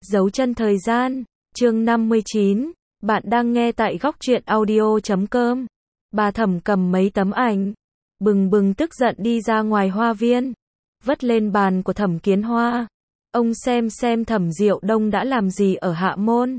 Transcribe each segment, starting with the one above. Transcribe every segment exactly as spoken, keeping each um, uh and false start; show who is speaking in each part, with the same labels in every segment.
Speaker 1: Dấu chân thời gian, chương năm mươi chín, bạn đang nghe tại góc truyện audio chấm com. Bà Thẩm cầm mấy tấm ảnh, bừng bừng tức giận đi ra ngoài hoa viên, vất lên bàn của Thẩm Kiến Hoa. Ông xem xem Thẩm Diệu Đông đã làm gì ở Hạ Môn.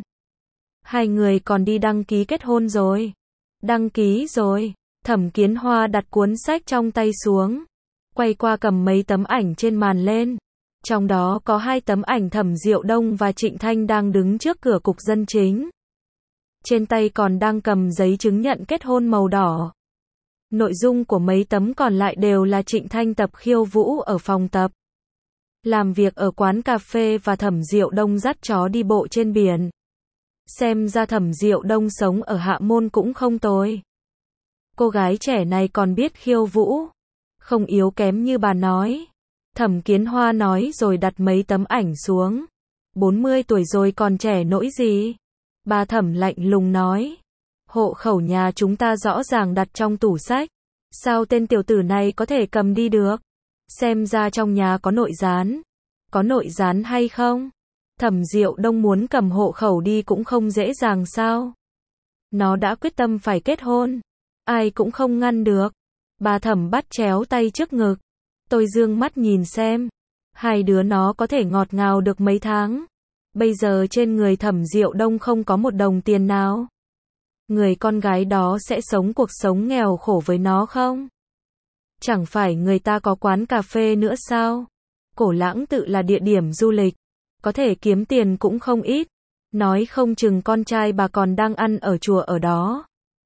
Speaker 1: Hai người còn đi đăng ký kết hôn rồi. Đăng ký rồi. Thẩm Kiến Hoa đặt cuốn sách trong tay xuống, quay qua cầm mấy tấm ảnh trên màn lên. Trong đó có hai tấm ảnh Thẩm Diệu Đông và Trịnh Thanh đang đứng trước cửa cục dân chính. Trên tay còn đang cầm giấy chứng nhận kết hôn màu đỏ. Nội dung của mấy tấm còn lại đều là Trịnh Thanh tập khiêu vũ ở phòng tập, làm việc ở quán cà phê và Thẩm Diệu Đông dắt chó đi bộ trên biển. Xem ra Thẩm Diệu Đông sống ở Hạ Môn cũng không tồi. Cô gái trẻ này còn biết khiêu vũ, không yếu kém như bà nói. Thẩm Kiến Hoa nói rồi đặt mấy tấm ảnh xuống. bốn mươi tuổi rồi còn trẻ nỗi gì? Bà Thẩm lạnh lùng nói. Hộ khẩu nhà chúng ta rõ ràng đặt trong tủ sách. Sao tên tiểu tử này có thể cầm đi được? Xem ra trong nhà có nội gián. Có nội gián hay không? Thẩm Diệu Đông muốn cầm hộ khẩu đi cũng không dễ dàng sao? Nó đã quyết tâm phải kết hôn, ai cũng không ngăn được. Bà Thẩm bắt chéo tay trước ngực. Tôi dương mắt nhìn xem, hai đứa nó có thể ngọt ngào được mấy tháng. Bây giờ trên người Thẩm Diệu Đông không có một đồng tiền nào. Người con gái đó sẽ sống cuộc sống nghèo khổ với nó không? Chẳng phải người ta có quán cà phê nữa sao? Cổ Lãng Tự là địa điểm du lịch, có thể kiếm tiền cũng không ít. Nói không chừng con trai bà còn đang ăn ở chùa ở đó.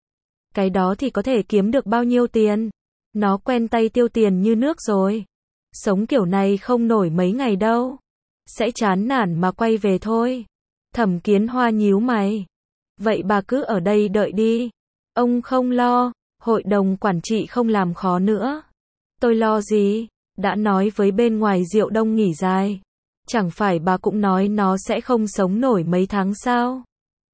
Speaker 1: Cái đó thì có thể kiếm được bao nhiêu tiền? Nó quen tay tiêu tiền như nước rồi. Sống kiểu này không nổi mấy ngày đâu. Sẽ chán nản mà quay về thôi. Thẩm Kiến Hoa nhíu mày. Vậy bà cứ ở đây đợi đi. Ông không lo, hội đồng quản trị không làm khó nữa. Tôi lo gì? Đã nói với bên ngoài Diệu Đông nghỉ dài. Chẳng phải bà cũng nói nó sẽ không sống nổi mấy tháng sao?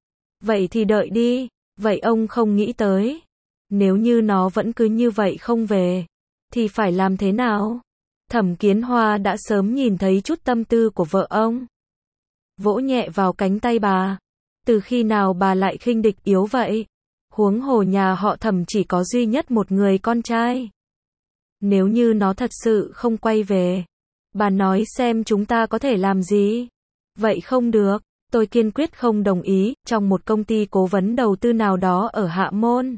Speaker 1: Vậy thì đợi đi. Vậy ông không nghĩ tới, nếu như nó vẫn cứ như vậy không về, thì phải làm thế nào? Thẩm Kiến Hoa đã sớm nhìn thấy chút tâm tư của vợ ông. Vỗ nhẹ vào cánh tay bà. Từ khi nào bà lại khinh địch yếu vậy? Huống hồ nhà họ Thẩm chỉ có duy nhất một người con trai. Nếu như nó thật sự không quay về, bà nói xem chúng ta có thể làm gì? Vậy không được. Tôi kiên quyết không đồng ý, trong một công ty cố vấn đầu tư nào đó ở Hạ Môn.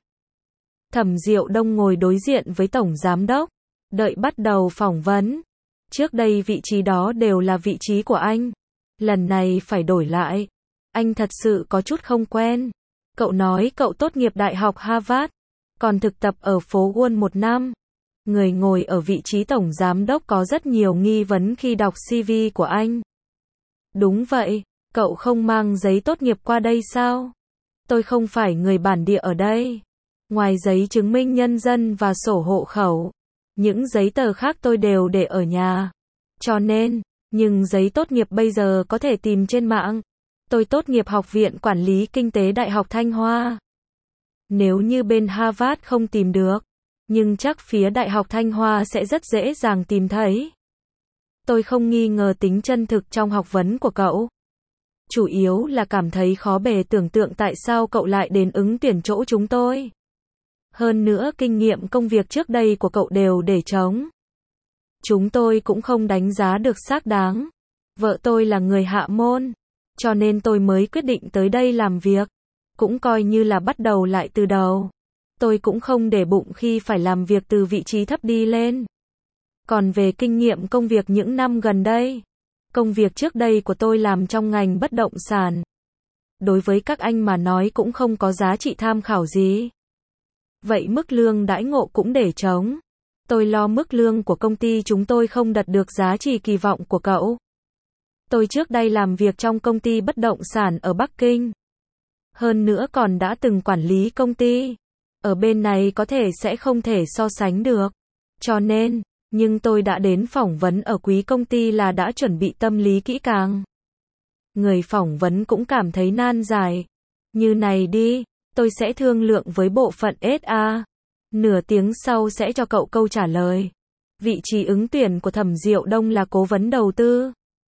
Speaker 1: Thẩm Diệu Đông ngồi đối diện với tổng giám đốc, đợi bắt đầu phỏng vấn. Trước đây vị trí đó đều là vị trí của anh. Lần này phải đổi lại. Anh thật sự có chút không quen. Cậu nói cậu tốt nghiệp Đại học Harvard, còn thực tập ở phố Wall một năm. Người ngồi ở vị trí tổng giám đốc có rất nhiều nghi vấn khi đọc xê vê của anh. Đúng vậy. Cậu không mang giấy tốt nghiệp qua đây sao? Tôi không phải người bản địa ở đây. Ngoài giấy chứng minh nhân dân và sổ hộ khẩu, những giấy tờ khác tôi đều để ở nhà. Cho nên, nhưng giấy tốt nghiệp bây giờ có thể tìm trên mạng. Tôi tốt nghiệp Học viện Quản lý Kinh tế Đại học Thanh Hoa. Nếu như bên Harvard không tìm được, nhưng chắc phía Đại học Thanh Hoa sẽ rất dễ dàng tìm thấy. Tôi không nghi ngờ tính chân thực trong học vấn của cậu. Chủ yếu là cảm thấy khó bề tưởng tượng tại sao cậu lại đến ứng tuyển chỗ chúng tôi. Hơn nữa kinh nghiệm công việc trước đây của cậu đều để trống. Chúng tôi cũng không đánh giá được xác đáng. Vợ tôi là người Hạ Môn, cho nên tôi mới quyết định tới đây làm việc. Cũng coi như là bắt đầu lại từ đầu. Tôi cũng không để bụng khi phải làm việc từ vị trí thấp đi lên. Còn về kinh nghiệm công việc những năm gần đây, công việc trước đây của tôi làm trong ngành bất động sản. Đối với các anh mà nói cũng không có giá trị tham khảo gì. Vậy mức lương đãi ngộ cũng để trống. Tôi lo mức lương của công ty chúng tôi không đạt được giá trị kỳ vọng của cậu. Tôi trước đây làm việc trong công ty bất động sản ở Bắc Kinh. Hơn nữa còn đã từng quản lý công ty. Ở bên này có thể sẽ không thể so sánh được. Cho nên, nhưng tôi đã đến phỏng vấn ở quý công ty là đã chuẩn bị tâm lý kỹ càng. Người phỏng vấn cũng cảm thấy nan giải. Như này đi, tôi sẽ thương lượng với bộ phận ét a. Nửa tiếng sau sẽ cho cậu câu trả lời. Vị trí ứng tuyển của Thẩm Diệu Đông là cố vấn đầu tư.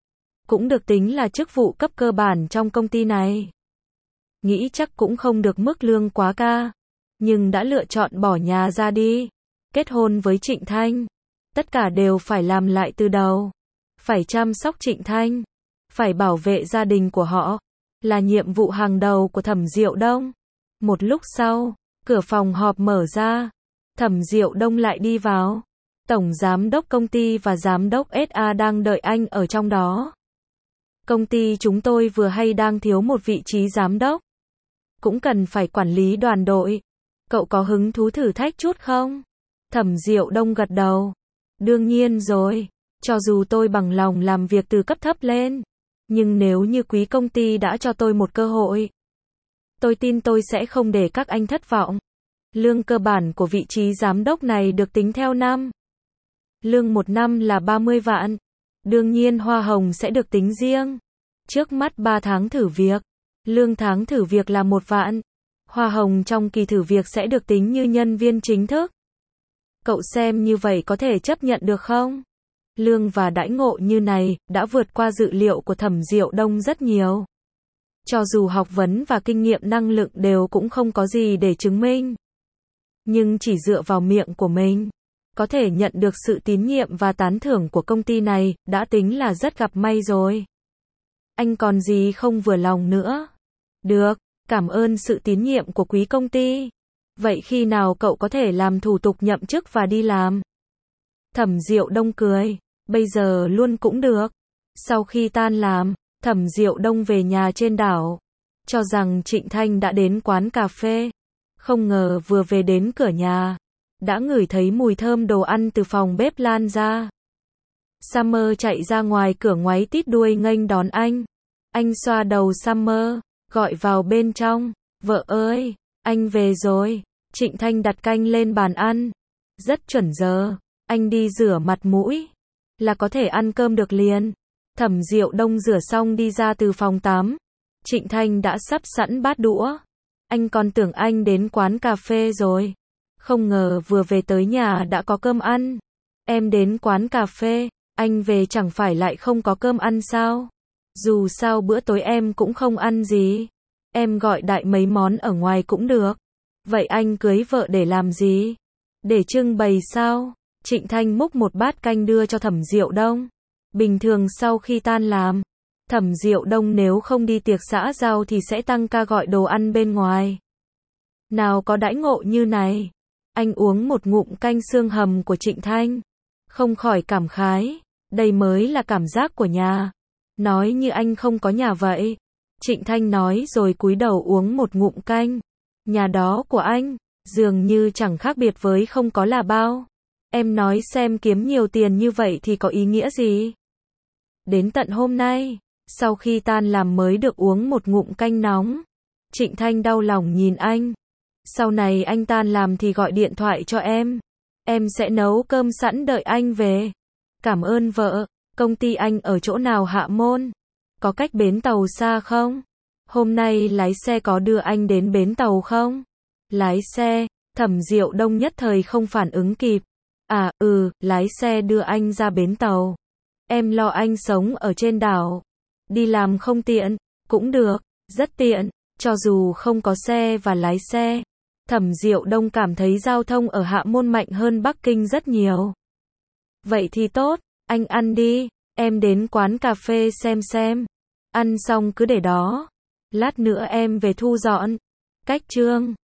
Speaker 1: cũng được tính là chức vụ cấp cơ bản trong công ty này. Nghĩ chắc cũng không được mức lương quá ca, nhưng đã lựa chọn bỏ nhà ra đi, kết hôn với Trịnh Thanh. Tất cả đều phải làm lại từ đầu. Phải chăm sóc Trịnh Thanh, phải bảo vệ gia đình của họ, là nhiệm vụ hàng đầu của Thẩm Diệu Đông. Một lúc sau, cửa phòng họp mở ra, Thẩm Diệu Đông lại đi vào. Tổng giám đốc công ty và giám đốc ét a đang đợi anh ở trong đó. Công ty chúng tôi vừa hay đang thiếu một vị trí giám đốc, cũng cần phải quản lý đoàn đội. Cậu có hứng thú thử thách chút không? Thẩm Diệu Đông gật đầu. Đương nhiên rồi, cho dù tôi bằng lòng làm việc từ cấp thấp lên, nhưng nếu như quý công ty đã cho tôi một cơ hội, tôi tin tôi sẽ không để các anh thất vọng. Lương cơ bản của vị trí giám đốc này được tính theo năm. Lương một năm là ba mươi vạn. Đương nhiên hoa hồng sẽ được tính riêng. Trước mắt ba tháng thử việc, lương tháng thử việc là một vạn. Hoa hồng trong kỳ thử việc sẽ được tính như nhân viên chính thức. Cậu xem như vậy có thể chấp nhận được không? Lương và đãi ngộ như này đã vượt qua dự liệu của Thẩm Diệu Đông rất nhiều. Cho dù học vấn và kinh nghiệm năng lực đều cũng không có gì để chứng minh, nhưng chỉ dựa vào miệng của mình, có thể nhận được sự tín nhiệm và tán thưởng của công ty này, đã tính là rất gặp may rồi. Anh còn gì không vừa lòng nữa? Được, cảm ơn sự tín nhiệm của quý công ty. Vậy khi nào cậu có thể làm thủ tục nhậm chức và đi làm? Thẩm Diệu Đông cười, bây giờ luôn cũng được. Sau khi tan làm, Thẩm Diệu Đông về nhà trên đảo, cho rằng Trịnh Thanh đã đến quán cà phê. Không ngờ vừa về đến cửa nhà, đã ngửi thấy mùi thơm đồ ăn từ phòng bếp lan ra. Summer chạy ra ngoài cửa ngoáy tít đuôi nghênh đón anh. Anh xoa đầu Summer, gọi vào bên trong. Vợ ơi, anh về rồi. Trịnh Thanh đặt canh lên bàn ăn. Rất chuẩn giờ, anh đi rửa mặt mũi, là có thể ăn cơm được liền. Thẩm Diệu Đông rửa xong đi ra từ phòng tắm. Trịnh Thanh đã sắp sẵn bát đũa. Anh còn tưởng anh đến quán cà phê rồi. Không ngờ vừa về tới nhà đã có cơm ăn. Em đến quán cà phê, anh về chẳng phải lại không có cơm ăn sao? Dù sao bữa tối em cũng không ăn gì. Em gọi đại mấy món ở ngoài cũng được. Vậy anh cưới vợ để làm gì? Để trưng bày sao? Trịnh Thanh múc một bát canh đưa cho Thẩm Diệu Đông. Bình thường sau khi tan làm, Thẩm Diệu Đông nếu không đi tiệc xã giao thì sẽ tăng ca gọi đồ ăn bên ngoài. Nào có đãi ngộ như này. Anh uống một ngụm canh xương hầm của Trịnh Thanh, không khỏi cảm khái, đây mới là cảm giác của nhà. Nói như anh không có nhà vậy. Trịnh Thanh nói rồi cúi đầu uống một ngụm canh. Nhà đó của anh, dường như chẳng khác biệt với không có là bao. Em nói xem kiếm nhiều tiền như vậy thì có ý nghĩa gì? Đến tận hôm nay, sau khi tan làm mới được uống một ngụm canh nóng. Trịnh Thanh đau lòng nhìn anh. Sau này anh tan làm thì gọi điện thoại cho em. Em sẽ nấu cơm sẵn đợi anh về. Cảm ơn vợ. Công ty anh ở chỗ nào Hạ Môn? Có cách bến tàu xa không? Hôm nay lái xe có đưa anh đến bến tàu không? Lái xe, Thẩm Diệu Đông nhất thời không phản ứng kịp. À, ừ, lái xe đưa anh ra bến tàu. Em lo anh sống ở trên đảo. Đi làm không tiện, cũng được, rất tiện, cho dù không có xe và lái xe. Thẩm Diệu Đông cảm thấy giao thông ở Hạ Môn mạnh hơn Bắc Kinh rất nhiều. Vậy thì tốt, anh ăn đi, em đến quán cà phê xem xem. Ăn xong cứ để đó. Lát nữa em về thu dọn. Cách chương